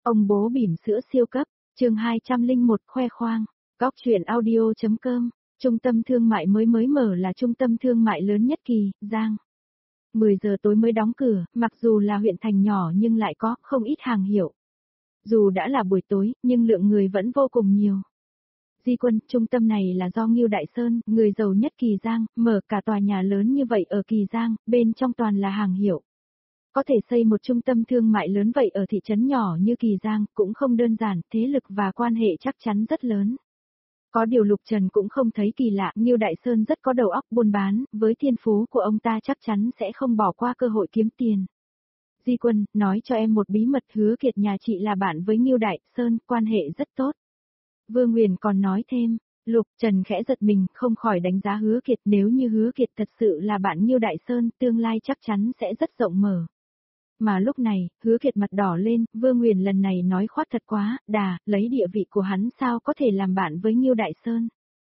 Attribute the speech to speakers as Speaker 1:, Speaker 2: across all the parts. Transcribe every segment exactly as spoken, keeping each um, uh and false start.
Speaker 1: Ông bố bỉm sữa siêu cấp, chương hai trăm lẻ một khoe khoang, góc truyện audio.com, trung tâm thương mại mới mới mở là trung tâm thương mại lớn nhất Kỳ Giang. mười giờ tối mới đóng cửa, mặc dù là huyện thành nhỏ nhưng lại có không ít hàng hiệu. Dù đã là buổi tối, nhưng lượng người vẫn vô cùng nhiều. Di Quân, trung tâm này là do Ngưu Đại Sơn, người giàu nhất Kỳ Giang, mở cả tòa nhà lớn như vậy ở Kỳ Giang, bên trong toàn là hàng hiệu. Có thể xây một trung tâm thương mại lớn vậy ở thị trấn nhỏ như Kỳ Giang cũng không đơn giản, thế lực và quan hệ chắc chắn rất lớn. Có điều Lục Trần cũng không thấy kỳ lạ, Ngưu Đại Sơn rất có đầu óc buôn bán, với thiên phú của ông ta chắc chắn sẽ không bỏ qua cơ hội kiếm tiền. Di Quân, nói cho em một bí mật, Hứa Kiệt nhà chị là bạn với Ngưu Đại Sơn, quan hệ rất tốt. Vương Nguyền còn nói thêm, Lục Trần khẽ giật mình, không khỏi đánh giá Hứa Kiệt, nếu như Hứa Kiệt thật sự là bạn Ngưu Đại Sơn, tương lai chắc chắn sẽ rất rộng mở. Mà lúc này, Hứa Kiệt mặt đỏ lên, Vương Nguyền lần này nói khoác thật quá, đà, lấy địa vị của hắn sao có thể làm bạn với Ngưu Đại Sơn.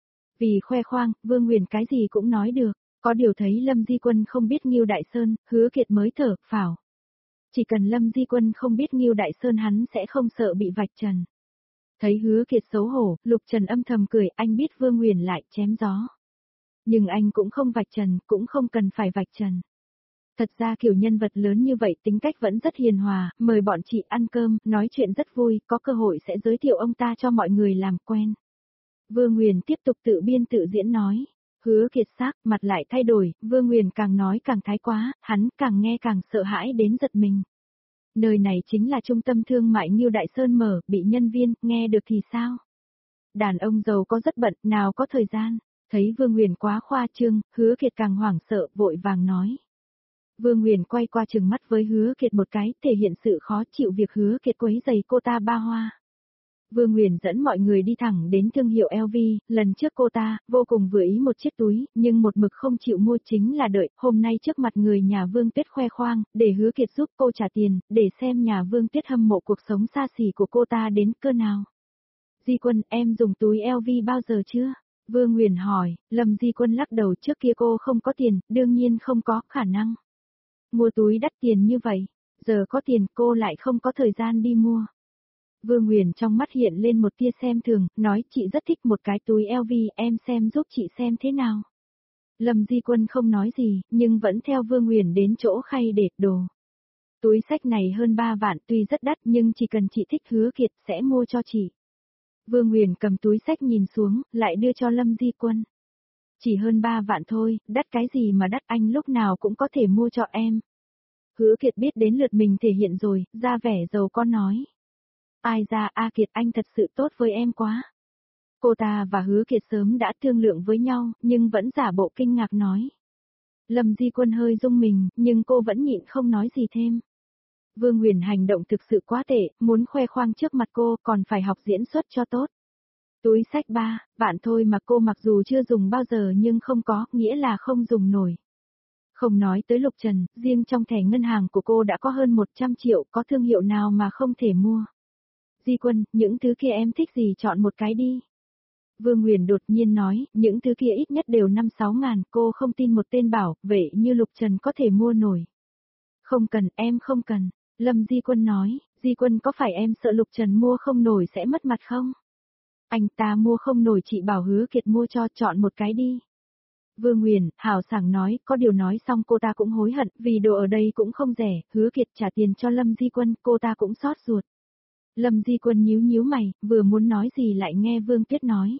Speaker 1: Vì khoe khoang, Vương Nguyền cái gì cũng nói được, có điều thấy Lâm Di Quân không biết Ngưu Đại Sơn, Hứa Kiệt mới thở phào. Chỉ cần Lâm Di Quân không biết Ngưu Đại Sơn hắn sẽ không sợ bị vạch trần. Thấy Hứa Kiệt xấu hổ, Lục Trần âm thầm cười, anh biết Vương Nguyền lại chém gió. Nhưng anh cũng không vạch trần, cũng không cần phải vạch trần. Thật ra kiểu nhân vật lớn như vậy tính cách vẫn rất hiền hòa, mời bọn chị ăn cơm, nói chuyện rất vui, có cơ hội sẽ giới thiệu ông ta cho mọi người làm quen. Vương Nguyền tiếp tục tự biên tự diễn nói. Hứa Kiệt sắc mặt lại thay đổi, Vương Nguyền càng nói càng thái quá, hắn càng nghe càng sợ hãi đến giật mình. Nơi này chính là trung tâm thương mại Ngưu Đại Sơn mở, bị nhân viên, nghe được thì sao? Đàn ông giàu có rất bận, nào có thời gian. Thấy Vương Nguyền quá khoa trương, Hứa Kiệt càng hoảng sợ, vội vàng nói. Vương Nguyền quay qua trừng mắt với Hứa Kiệt một cái, thể hiện sự khó chịu việc Hứa Kiệt quấy rầy cô ta ba hoa. Vương Nguyền dẫn mọi người đi thẳng đến thương hiệu L V, lần trước cô ta, vô cùng vừa ý một chiếc túi, nhưng một mực không chịu mua chính là đợi, hôm nay trước mặt người nhà Vương Tuyết khoe khoang, để Hứa Kiệt giúp cô trả tiền, để xem nhà Vương Tuyết hâm mộ cuộc sống xa xỉ của cô ta đến cơ nào. Di Quân, em dùng túi L V bao giờ chưa? Vương Nguyền hỏi, Lâm Di Quân lắc đầu, trước kia cô không có tiền, đương nhiên không có khả năng. Mua túi đắt tiền như vậy, giờ có tiền cô lại không có thời gian đi mua. Vương Nguyền trong mắt hiện lên một tia xem thường, nói chị rất thích một cái túi L V, em xem giúp chị xem thế nào. Lâm Di Quân không nói gì, nhưng vẫn theo Vương Nguyền đến chỗ khay để đồ. Túi xách này hơn ba vạn, tuy rất đắt nhưng chỉ cần chị thích Hứa Kiệt sẽ mua cho chị. Vương Nguyền cầm túi xách nhìn xuống, lại đưa cho Lâm Di Quân. Chỉ hơn ba vạn thôi, đắt cái gì mà đắt, anh lúc nào cũng có thể mua cho em. Hứa Kiệt biết đến lượt mình thể hiện rồi, ra vẻ giàu có nói. Ai ra, A Kiệt, anh thật sự tốt với em quá. Cô ta và Hứa Kiệt sớm đã thương lượng với nhau, nhưng vẫn giả bộ kinh ngạc nói. Lâm Di Quân hơi rung mình, nhưng cô vẫn nhịn không nói gì thêm. Vương Nguyền hành động thực sự quá tệ, muốn khoe khoang trước mặt cô còn phải học diễn xuất cho tốt. Túi xách ba vạn thôi mà cô mặc dù chưa dùng bao giờ nhưng không có, nghĩa là không dùng nổi. Không nói tới Lục Trần, riêng trong thẻ ngân hàng của cô đã có hơn một trăm triệu, có thương hiệu nào mà không thể mua. Di Quân, những thứ kia em thích gì chọn một cái đi. Vương Nguyền đột nhiên nói, những thứ kia ít nhất đều năm sáu ngàn, cô không tin một tên bảo, vậy như Lục Trần có thể mua nổi. Không cần, em không cần. Lâm Di Quân nói, Di Quân có phải em sợ Lục Trần mua không nổi sẽ mất mặt không? Anh ta mua không nổi, chị bảo Hứa Kiệt mua cho, chọn một cái đi. Vương Nguyền, hào sảng nói, có điều nói xong cô ta cũng hối hận, vì đồ ở đây cũng không rẻ, Hứa Kiệt trả tiền cho Lâm Di Quân, cô ta cũng xót ruột. Lâm Di Quân nhíu nhíu mày, vừa muốn nói gì lại nghe Vương Tuyết nói.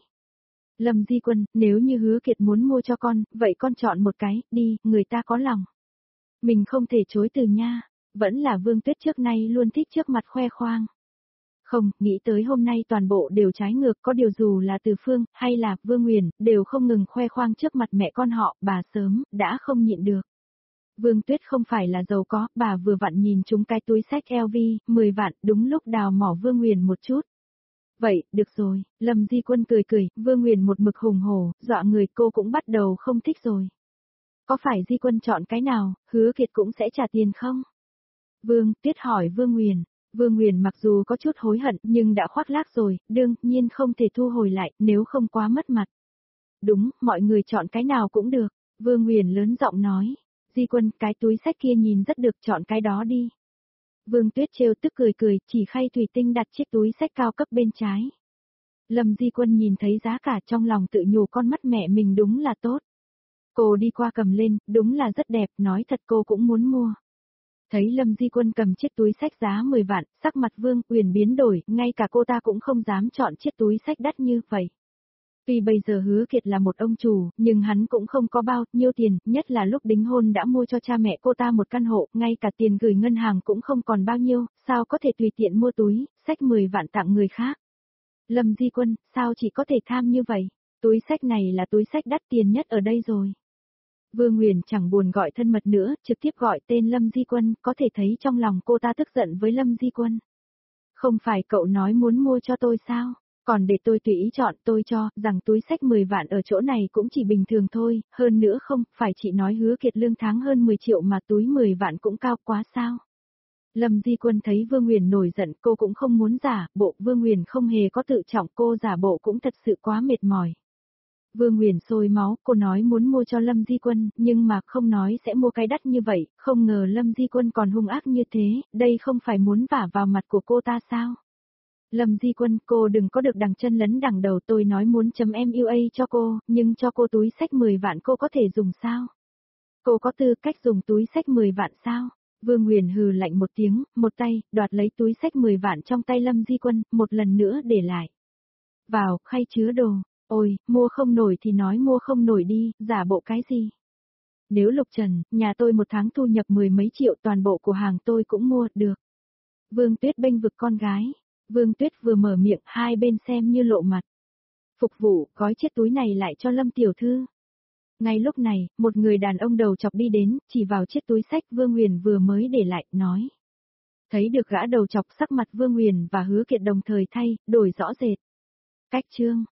Speaker 1: Lâm Di Quân, nếu như Hứa Kiệt muốn mua cho con, vậy con chọn một cái, đi, người ta có lòng. Mình không thể chối từ nha, vẫn là Vương Tuyết trước nay luôn thích trước mặt khoe khoang. Không, nghĩ tới hôm nay toàn bộ đều trái ngược, có điều dù là Từ Phương, hay là Vương Nguyền, đều không ngừng khoe khoang trước mặt mẹ con họ, bà sớm, đã không nhịn được. Vương Tuyết không phải là giàu có, bà vừa vặn nhìn chúng cái túi xách L V, mười vạn, đúng lúc đào mỏ Vương Nguyền một chút. Vậy, được rồi, Lâm Di Quân cười cười, Vương Nguyền một mực hùng hổ, dọa người, cô cũng bắt đầu không thích rồi. Có phải Di Quân chọn cái nào, Hứa Kiệt cũng sẽ trả tiền không? Vương Tuyết hỏi Vương Nguyền. Vương Nguyền mặc dù có chút hối hận nhưng đã khoác lác rồi, đương nhiên không thể thu hồi lại, nếu không quá mất mặt. Đúng, mọi người chọn cái nào cũng được, Vương Nguyền lớn giọng nói. Di Quân, cái túi xách kia nhìn rất được, chọn cái đó đi. Vương Tuyết trêu tức cười cười, chỉ khay thủy tinh đặt chiếc túi xách cao cấp bên trái. Lâm Di Quân nhìn thấy giá cả trong lòng tự nhủ con mắt mẹ mình đúng là tốt. Cô đi qua cầm lên, đúng là rất đẹp, nói thật cô cũng muốn mua. Thấy Lâm Di Quân cầm chiếc túi xách giá mười vạn, sắc mặt Vương Uyển biến đổi, ngay cả cô ta cũng không dám chọn chiếc túi xách đắt như vậy. Tuy bây giờ Hứa Kiệt là một ông chủ, nhưng hắn cũng không có bao nhiêu tiền, nhất là lúc đính hôn đã mua cho cha mẹ cô ta một căn hộ, ngay cả tiền gửi ngân hàng cũng không còn bao nhiêu, sao có thể tùy tiện mua túi, xách mười vạn tặng người khác. Lâm Di Quân, sao chỉ có thể tham như vậy? Túi xách này là túi xách đắt tiền nhất ở đây rồi. Vương Uyển chẳng buồn gọi thân mật nữa, trực tiếp gọi tên Lâm Di Quân, có thể thấy trong lòng cô ta tức giận với Lâm Di Quân. Không phải cậu nói muốn mua cho tôi sao? Còn để tôi tùy ý chọn, tôi cho rằng túi xách mười vạn ở chỗ này cũng chỉ bình thường thôi, hơn nữa không, phải chị nói Hứa Kiệt lương tháng hơn mười triệu mà túi mười vạn cũng cao quá sao? Lâm Di Quân thấy Vương Uyển nổi giận, cô cũng không muốn giả, bộ Vương Uyển không hề có tự trọng, cô giả bộ cũng thật sự quá mệt mỏi. Vương Uyển sôi máu, cô nói muốn mua cho Lâm Di Quân, nhưng mà không nói sẽ mua cái đắt như vậy, không ngờ Lâm Di Quân còn hung ác như thế, đây không phải muốn vả vào mặt của cô ta sao? Lâm Di Quân, cô đừng có được đằng chân lấn đằng đầu, tôi nói muốn chấm em u a cho cô, nhưng cho cô túi xách mười vạn cô có thể dùng sao? Cô có tư cách dùng túi xách mười vạn sao? Vương Uyển hừ lạnh một tiếng, một tay, đoạt lấy túi xách mười vạn trong tay Lâm Di Quân, một lần nữa để lại. Vào, khay chứa đồ, ôi, mua không nổi thì nói mua không nổi đi, giả bộ cái gì? Nếu Lục Trần, nhà tôi một tháng thu nhập mười mấy triệu toàn bộ của hàng tôi cũng mua, được. Vương Tuyết bênh vực con gái. Vương Tuyết vừa mở miệng, hai bên xem như lộ mặt. Phục vụ, gói chiếc túi này lại cho Lâm tiểu thư. Ngay lúc này, một người đàn ông đầu chọc đi đến, chỉ vào chiếc túi xách Vương Uyển vừa mới để lại, nói. Thấy được gã đầu chọc, sắc mặt Vương Uyển và Hứa Kiệt đồng thời thay, đổi rõ rệt. Cách chương